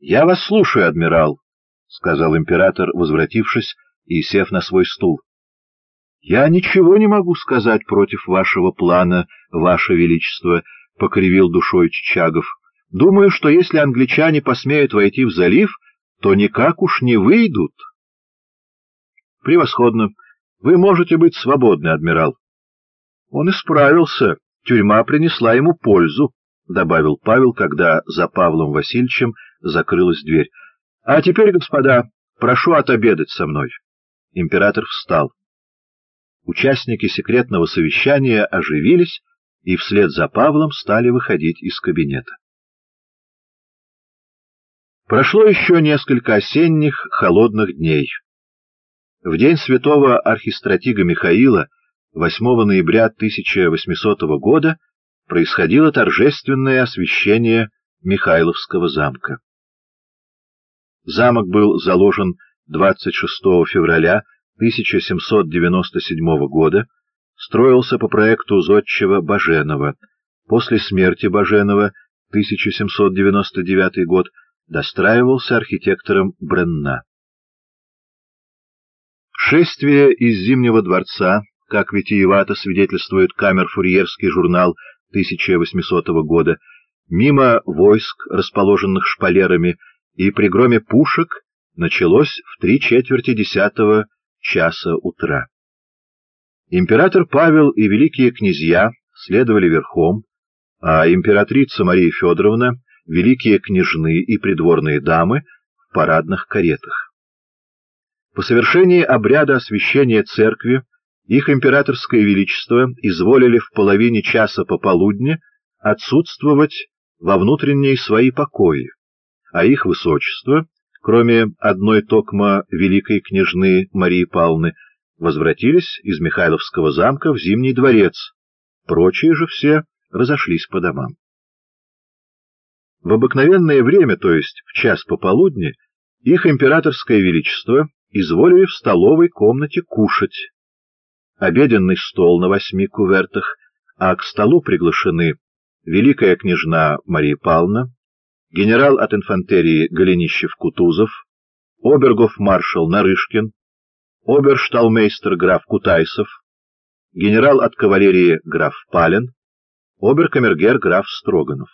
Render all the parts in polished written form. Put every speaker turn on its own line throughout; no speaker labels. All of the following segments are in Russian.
— Я вас слушаю, адмирал, — сказал император, возвратившись и сев на свой стул. — Я ничего не могу сказать против вашего плана, ваше величество, — покривил душой Чичагов. — Думаю, что если англичане посмеют войти в залив, то никак уж не выйдут. — Превосходно. Вы можете быть свободны, адмирал. — Он исправился. Тюрьма принесла ему пользу, — добавил Павел, когда за Павлом Васильевичем закрылась дверь. — А теперь, господа, прошу отобедать со мной. Император встал. Участники секретного совещания оживились и вслед за Павлом стали выходить из кабинета. Прошло еще несколько осенних холодных дней. В день святого архистратига Михаила, 8 ноября 1800 года, происходило торжественное освящение Михайловского замка. Замок был заложен 26 февраля 1797 года, строился по проекту зодчего Баженова. После смерти Баженова, 1799 год, достраивался архитектором Бренна. Шествие из Зимнего дворца, как витиевато свидетельствует камер-фурьерский журнал 1800 года, мимо войск, расположенных шпалерами, и при громе пушек началось в 3:45 часа утра. Император Павел и великие князья следовали верхом, а императрица Мария Федоровна, великие княжны и придворные дамы в парадных каретах. По совершении обряда освящения церкви их императорское величество изволили в половине часа пополудни отсутствовать во внутренние свои покои, а их высочество, кроме одной токмо великой княжны Марии Павловны, возвратились из Михайловского замка в Зимний дворец, прочие же все разошлись по домам. В обыкновенное время, то есть в час пополудни, их императорское величество изволили в столовой комнате кушать. Обеденный стол на 8 кувертах, а к столу приглашены великая княжна Мария Павловна, генерал от инфантерии Голенищев-Кутузов, обергоф-маршал Нарышкин, обершталмейстер граф Кутайсов, генерал от кавалерии граф Пален, оберкамергер граф Строганов.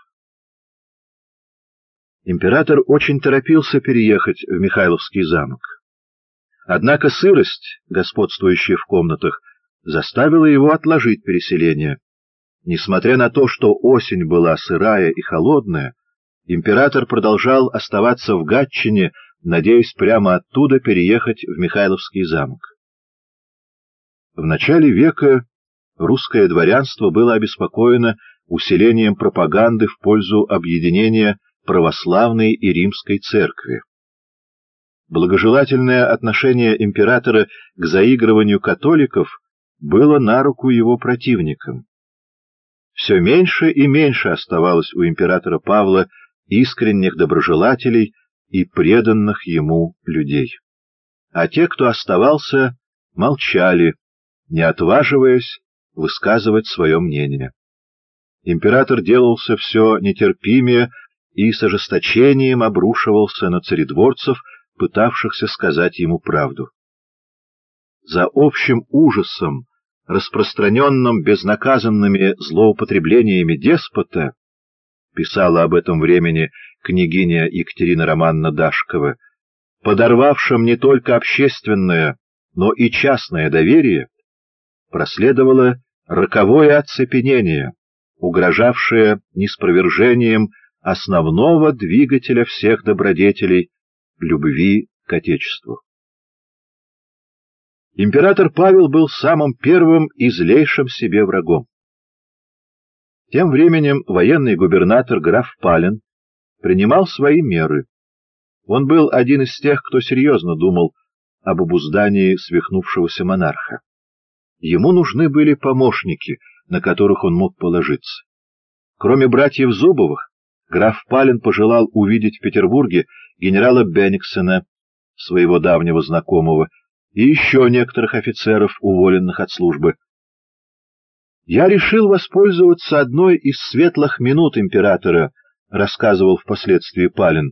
Император очень торопился переехать в Михайловский замок. Однако сырость, господствующая в комнатах, заставила его отложить переселение. Несмотря на то, что осень была сырая и холодная, император продолжал оставаться в Гатчине, надеясь прямо оттуда переехать в Михайловский замок. В начале века русское дворянство было обеспокоено усилением пропаганды в пользу объединения православной и римской церкви. Благожелательное отношение императора к заигрыванию католиков было на руку его противникам. Все меньше и меньше оставалось у императора Павла искренних доброжелателей и преданных ему людей. А те, кто оставался, молчали, не отваживаясь высказывать свое мнение. Император делался все нетерпимее и с ожесточением обрушивался на царедворцев, пытавшихся сказать ему правду. За общим ужасом, распространенным безнаказанными злоупотреблениями деспота, писала об этом времени княгиня Екатерина Романовна Дашкова, подорвавшим не только общественное, но и частное доверие, проследовало роковое оцепенение, угрожавшее ниспровержением основного двигателя всех добродетелей — любви к Отечеству. Император Павел был самым первым и злейшим себе врагом. Тем временем военный губернатор граф Пален принимал свои меры. Он был один из тех, кто серьезно думал об обуздании свихнувшегося монарха. Ему нужны были помощники, на которых он мог положиться. Кроме братьев Зубовых, граф Пален пожелал увидеть в Петербурге генерала Бенниксена, своего давнего знакомого, и еще некоторых офицеров, уволенных от службы. «Я решил воспользоваться одной из светлых минут императора», — рассказывал впоследствии Пален,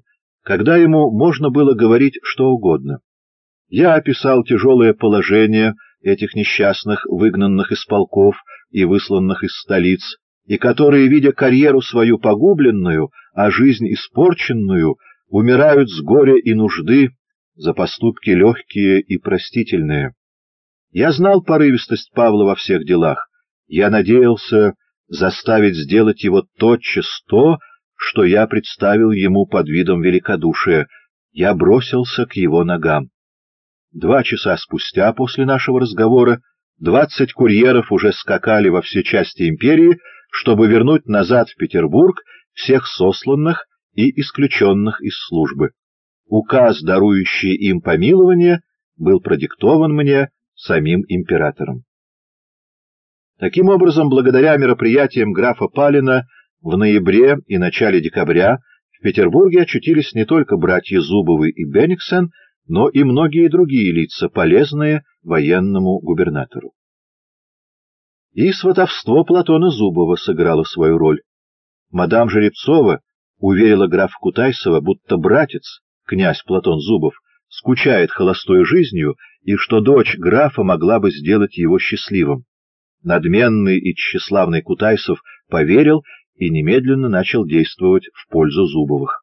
когда ему можно было говорить что угодно. Я описал тяжелое положение этих несчастных, выгнанных из полков и высланных из столиц, и которые, видя карьеру свою погубленную, а жизнь испорченную, умирают с горя и нужды за поступки легкие и простительные. Я знал порывистость Павла во всех делах. Я надеялся заставить сделать его тотчас то, что я представил ему под видом великодушия. Я бросился к его ногам. 2 часа спустя после нашего разговора 20 курьеров уже скакали во все части империи, чтобы вернуть назад в Петербург всех сосланных и исключенных из службы. Указ, дарующий им помилование, был продиктован мне самим императором. Таким образом, благодаря мероприятиям графа Палина, в ноябре и начале декабря в Петербурге очутились не только братья Зубовы и Бенниксен, но и многие другие лица, полезные военному губернатору. И сватовство Платона Зубова сыграло свою роль. Мадам Жеребцова уверила графа Кутайсова, будто братец, князь Платон Зубов, скучает холостой жизнью и что дочь графа могла бы сделать его счастливым. Надменный и тщеславный Кутайсов поверил и немедленно начал действовать в пользу Зубовых.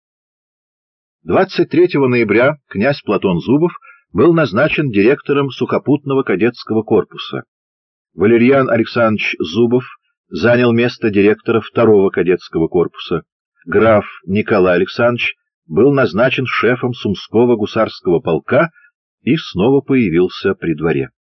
23 ноября князь Платон Зубов был назначен директором сухопутного кадетского корпуса. Валерьян Александрович Зубов занял место директора 2-го кадетского корпуса. Граф Николай Александрович был назначен шефом Сумского гусарского полка и снова появился при дворе.